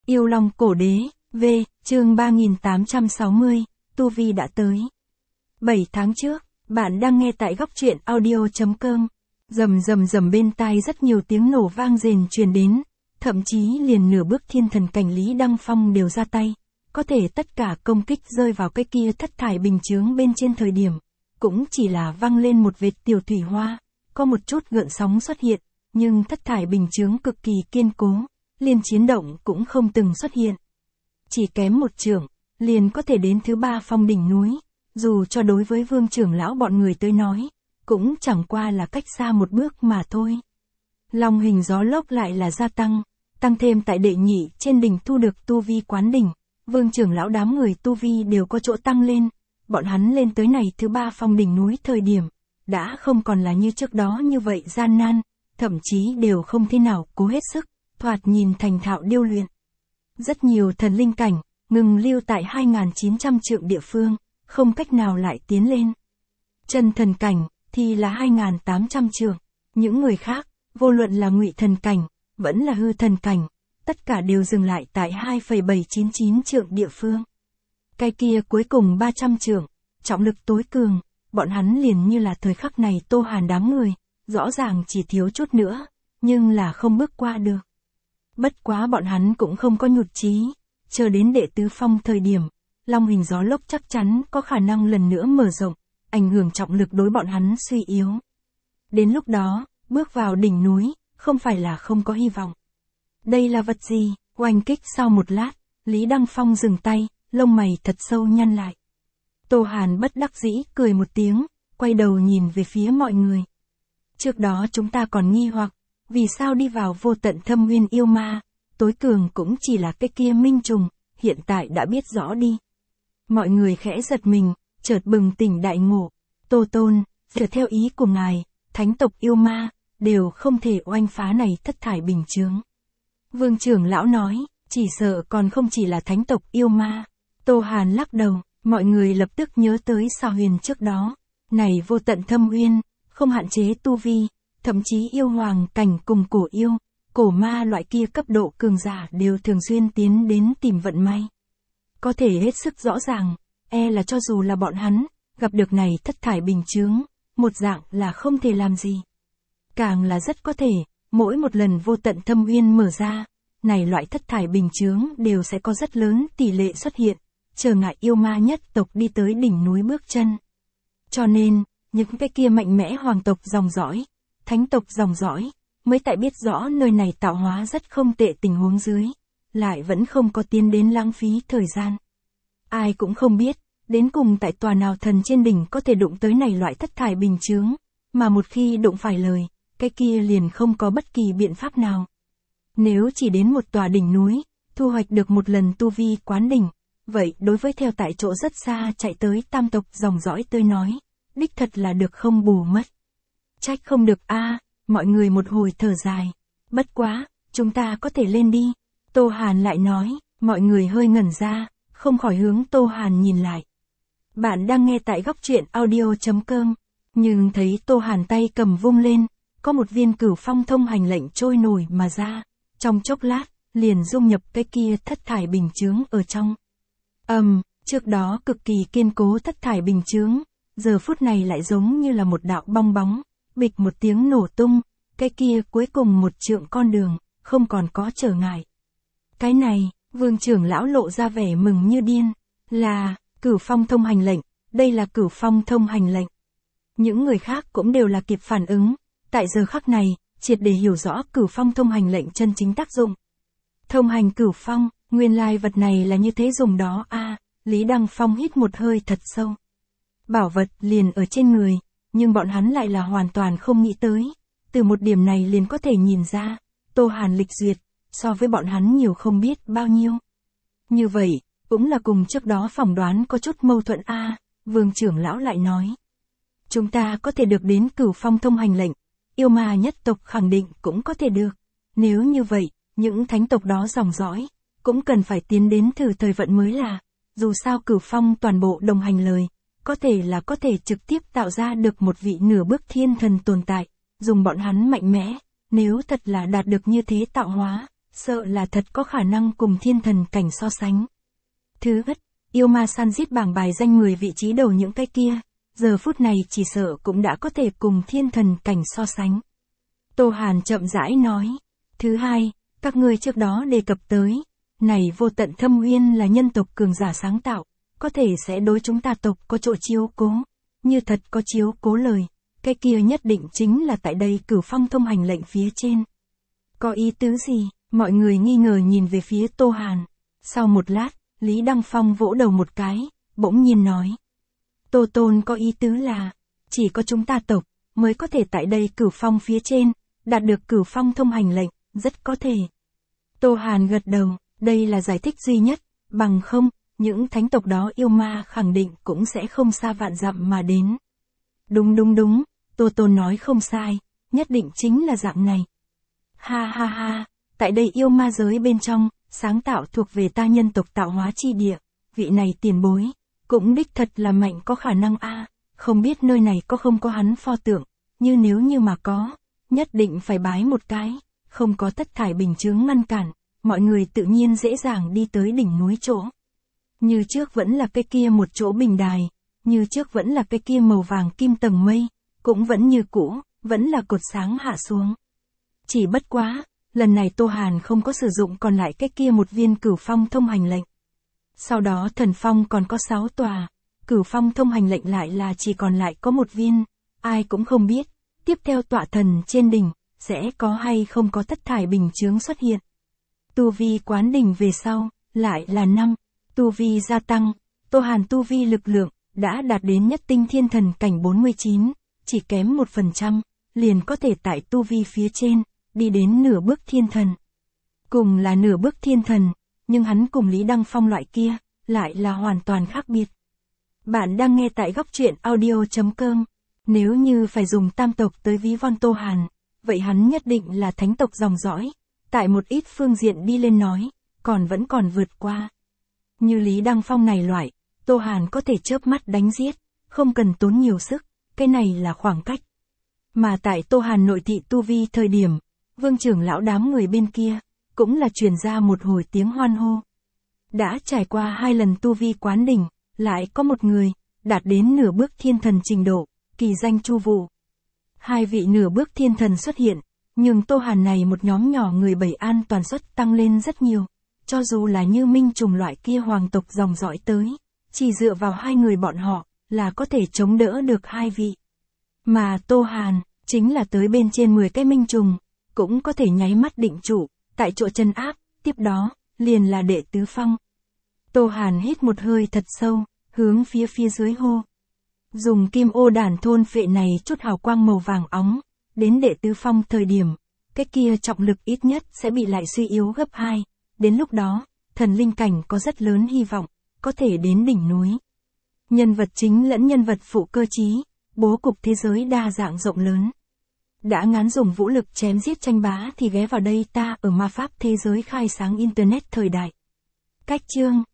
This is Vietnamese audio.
Yêu Long Cổ Đế, V, chương 3860, Tu Vi đã tới. 7 tháng trước, bạn đang nghe tại góc truyện audio.com. Rầm bên tai rất nhiều tiếng nổ vang rền truyền đến, thậm chí liền nửa bước thiên thần cảnh Lý Đăng Phong đều ra tay. Có thể tất cả công kích rơi vào cái kia thất thải bình chướng bên trên thời điểm, cũng chỉ là văng lên một vệt tiểu thủy hoa, có một chút gợn sóng xuất hiện, nhưng thất thải bình chướng cực kỳ kiên cố, liền chiến động cũng không từng xuất hiện. Chỉ kém một chưởng, liền có thể đến thứ 3 phong đỉnh núi, dù cho đối với Vương trưởng lão bọn người tới nói, cũng chẳng qua là cách xa một bước mà thôi. Long hình gió lốc lại là gia tăng thêm tại đệ nhị trên đỉnh thu được tu vi quán đỉnh, Vương trưởng lão đám người tu vi đều có chỗ tăng lên, bọn hắn lên tới này thứ 3 phong đỉnh núi thời điểm, đã không còn là như trước đó như vậy gian nan, thậm chí đều không thế nào cố hết sức, thoạt nhìn thành thạo điêu luyện. Rất nhiều thần linh cảnh, ngừng lưu tại 2.900 trượng địa phương, không cách nào lại tiến lên. Chân thần cảnh, thì là 2.800 trượng, những người khác, vô luận là ngụy thần cảnh, vẫn là hư thần cảnh, tất cả đều dừng lại tại 2,799 trượng địa phương. Cái kia cuối cùng 300 trượng, trọng lực tối cường, bọn hắn liền như là thời khắc này Tô Hàn đám người, rõ ràng chỉ thiếu chút nữa, nhưng là không bước qua được. Bất quá bọn hắn cũng không có nhụt chí, chờ đến đệ tứ phong thời điểm, long hình gió lốc chắc chắn có khả năng lần nữa mở rộng, ảnh hưởng trọng lực đối bọn hắn suy yếu. Đến lúc đó, bước vào đỉnh núi, không phải là không có hy vọng. Đây là vật gì? Oanh kích sau một lát, Lý Đăng Phong dừng tay, lông mày thật sâu nhăn lại. Tô Hàn bất đắc dĩ cười một tiếng, quay đầu nhìn về phía mọi người. Trước đó chúng ta còn nghi hoặc, vì sao đi vào vô tận thâm nguyên yêu ma, tối cường cũng chỉ là cái kia minh trùng, hiện tại đã biết rõ đi. Mọi người khẽ giật mình, chợt bừng tỉnh đại ngộ. Tô Tôn, dựa theo ý của ngài, thánh tộc yêu ma, đều không thể oanh phá này thất thải bình chướng. Vương trưởng lão nói, chỉ sợ còn không chỉ là thánh tộc yêu ma. Tô Hàn lắc đầu, mọi người lập tức nhớ tới Sao Huyền trước đó. Này vô tận thâm uyên, không hạn chế tu vi, thậm chí yêu hoàng cảnh cùng cổ yêu, cổ ma loại kia cấp độ cường giả đều thường xuyên tiến đến tìm vận may. Có thể hết sức rõ ràng, là cho dù là bọn hắn, gặp được này thất thải bình chướng, một dạng là không thể làm gì. Càng là rất có thể, mỗi một lần vô tận thâm uyên mở ra, này loại thất thải bình chướng đều sẽ có rất lớn tỷ lệ xuất hiện, trở ngại yêu ma nhất tộc đi tới đỉnh núi bước chân. Cho nên, những cái kia mạnh mẽ hoàng tộc dòng dõi, thánh tộc dòng dõi, mới tại biết rõ nơi này tạo hóa rất không tệ tình huống dưới, lại vẫn không có tiến đến lãng phí thời gian. Ai cũng không biết, đến cùng tại tòa nào thần trên đỉnh có thể đụng tới này loại thất thải bình chướng, mà một khi đụng phải lời, cái kia liền không có bất kỳ biện pháp nào. Nếu chỉ đến một tòa đỉnh núi, thu hoạch được một lần tu vi quán đỉnh, vậy đối với theo tại chỗ rất xa chạy tới tam tộc dòng dõi tới nói, đích thật là được không bù mất. Trách không được mọi người một hồi thở dài. Bất quá, chúng ta có thể lên đi. Tô Hàn lại nói, mọi người hơi ngẩn ra, không khỏi hướng Tô Hàn nhìn lại. Bạn đang nghe tại góc truyện audio.com, nhưng thấy Tô Hàn tay cầm vung lên, có một viên cửu phong thông hành lệnh trôi nổi mà ra, trong chốc lát, liền dung nhập cái kia thất thải bình chướng ở trong. Trước đó cực kỳ kiên cố thất thải bình chướng, giờ phút này lại giống như là một đạo bong bóng, bịch một tiếng nổ tung, cái kia cuối cùng một trượng con đường, không còn có trở ngại. Cái này, Vương trưởng lão lộ ra vẻ mừng như điên, là cửu phong thông hành lệnh, đây là cửu phong thông hành lệnh. Những người khác cũng đều là kịp phản ứng, tại giờ khắc này, triệt để hiểu rõ cửu phong thông hành lệnh chân chính tác dụng. Thông hành cửu phong, nguyên lai vật này là như thế dùng đó Lý Đăng Phong hít một hơi thật sâu. Bảo vật liền ở trên người, nhưng bọn hắn lại là hoàn toàn không nghĩ tới. Từ một điểm này liền có thể nhìn ra, Tô Hàn lịch duyệt, so với bọn hắn nhiều không biết bao nhiêu. Như vậy, cũng là cùng trước đó phỏng đoán có chút mâu thuẫn Vương trưởng lão lại nói. Chúng ta có thể được đến cửu phong thông hành lệnh, yêu ma nhất tộc khẳng định cũng có thể được. Nếu như vậy, những thánh tộc đó dòng dõi, cũng cần phải tiến đến thử thời vận mới là, dù sao cửu phong toàn bộ đồng hành lời, có thể trực tiếp tạo ra được một vị nửa bước thiên thần tồn tại, dùng bọn hắn mạnh mẽ, nếu thật là đạt được như thế tạo hóa, sợ là thật có khả năng cùng thiên thần cảnh so sánh. Thứ nhất, yêu ma săn giết bảng bài danh 10 vị trí đầu những cái kia, giờ phút này chỉ sợ cũng đã có thể cùng thiên thần cảnh so sánh. Tô Hàn chậm rãi nói. Thứ hai, các ngươi trước đó đề cập tới, này vô tận thâm uyên là nhân tộc cường giả sáng tạo, có thể sẽ đối chúng ta tộc có chỗ chiếu cố. Như thật có chiếu cố lời, cái kia nhất định chính là tại đây Cửu Phong thông hành lệnh phía trên. Có ý tứ gì? Mọi người nghi ngờ nhìn về phía Tô Hàn. Sau một lát, Lý Đăng Phong vỗ đầu một cái, bỗng nhiên nói. Tô Tôn có ý tứ là, chỉ có chúng ta tộc, mới có thể tại đây Cửu Phong phía trên, đạt được Cửu Phong thông hành lệnh, rất có thể. Tô Hàn gật đầu, đây là giải thích duy nhất, bằng không, những thánh tộc đó yêu ma khẳng định cũng sẽ không xa vạn dặm mà đến. Đúng, Tô Tôn nói không sai, nhất định chính là dạng này. Ha, tại đây yêu ma giới bên trong, sáng tạo thuộc về ta nhân tộc tạo hóa chi địa, vị này tiền bối, cũng đích thật là mạnh có khả năng không biết nơi này có không có hắn pho tượng, nếu như mà có, nhất định phải bái một cái, không có thất thải bình chướng ngăn cản, mọi người tự nhiên dễ dàng đi tới đỉnh núi chỗ. Như trước vẫn là cái kia một chỗ bình đài, như trước vẫn là cái kia màu vàng kim tầng mây, cũng vẫn như cũ, vẫn là cột sáng hạ xuống. Chỉ bất quá, lần này Tô Hàn không có sử dụng còn lại cái kia một viên Cửu Phong thông hành lệnh. Sau đó thần phong còn có 6 tòa, Cửu Phong thông hành lệnh lại là chỉ còn lại có một viên, ai cũng không biết, tiếp theo tọa thần trên đỉnh, sẽ có hay không có thất thải bình chướng xuất hiện. Tu vi quán đỉnh về sau, lại là 5, tu vi gia tăng, Tô Hàn tu vi lực lượng, đã đạt đến nhất tinh thiên thần cảnh 49, chỉ kém 1%, liền có thể tại tu vi phía trên, đi đến nửa bước thiên thần. Cùng là nửa bước thiên thần, nhưng hắn cùng Lý Đăng Phong loại kia, lại là hoàn toàn khác biệt. Bạn đang nghe tại góc truyện audio.com, nếu như phải dùng tam tộc tới ví von Tô Hàn, vậy hắn nhất định là thánh tộc dòng dõi, tại một ít phương diện đi lên nói, vẫn còn vượt qua. Như Lý Đăng Phong này loại, Tô Hàn có thể chớp mắt đánh giết, không cần tốn nhiều sức, cái này là khoảng cách. Mà tại Tô Hàn nội thị tu vi thời điểm, Vương trưởng lão đám người bên kia, cũng là truyền ra một hồi tiếng hoan hô. Đã trải qua 2 lần tu vi quán đỉnh, lại có một người, đạt đến nửa bước thiên thần trình độ, kỳ danh Chu Vụ. 2 vị nửa bước thiên thần xuất hiện, nhưng Tô Hàn này một nhóm nhỏ người bảy an toàn suất tăng lên rất nhiều, cho dù là như Minh Trùng loại kia hoàng tộc dòng dõi tới, chỉ dựa vào 2 người bọn họ, là có thể chống đỡ được 2 vị. Mà Tô Hàn, chính là tới bên trên 10 cái Minh Trùng, cũng có thể nháy mắt định trụ, tại chỗ chân áp, tiếp đó, liền là đệ tứ phong. Tô Hàn hít một hơi thật sâu, hướng phía dưới hô. Dùng kim ô đàn thôn phệ này chút hào quang màu vàng óng, đến đệ tứ phong thời điểm, cái kia trọng lực ít nhất sẽ bị lại suy yếu gấp 2, đến lúc đó, thần linh cảnh có rất lớn hy vọng, có thể đến đỉnh núi. Nhân vật chính lẫn nhân vật phụ cơ trí, bố cục thế giới đa dạng rộng lớn. Đã ngán dùng vũ lực chém giết tranh bá thì ghé vào đây ta ở ma pháp thế giới khai sáng internet thời đại. Cách chương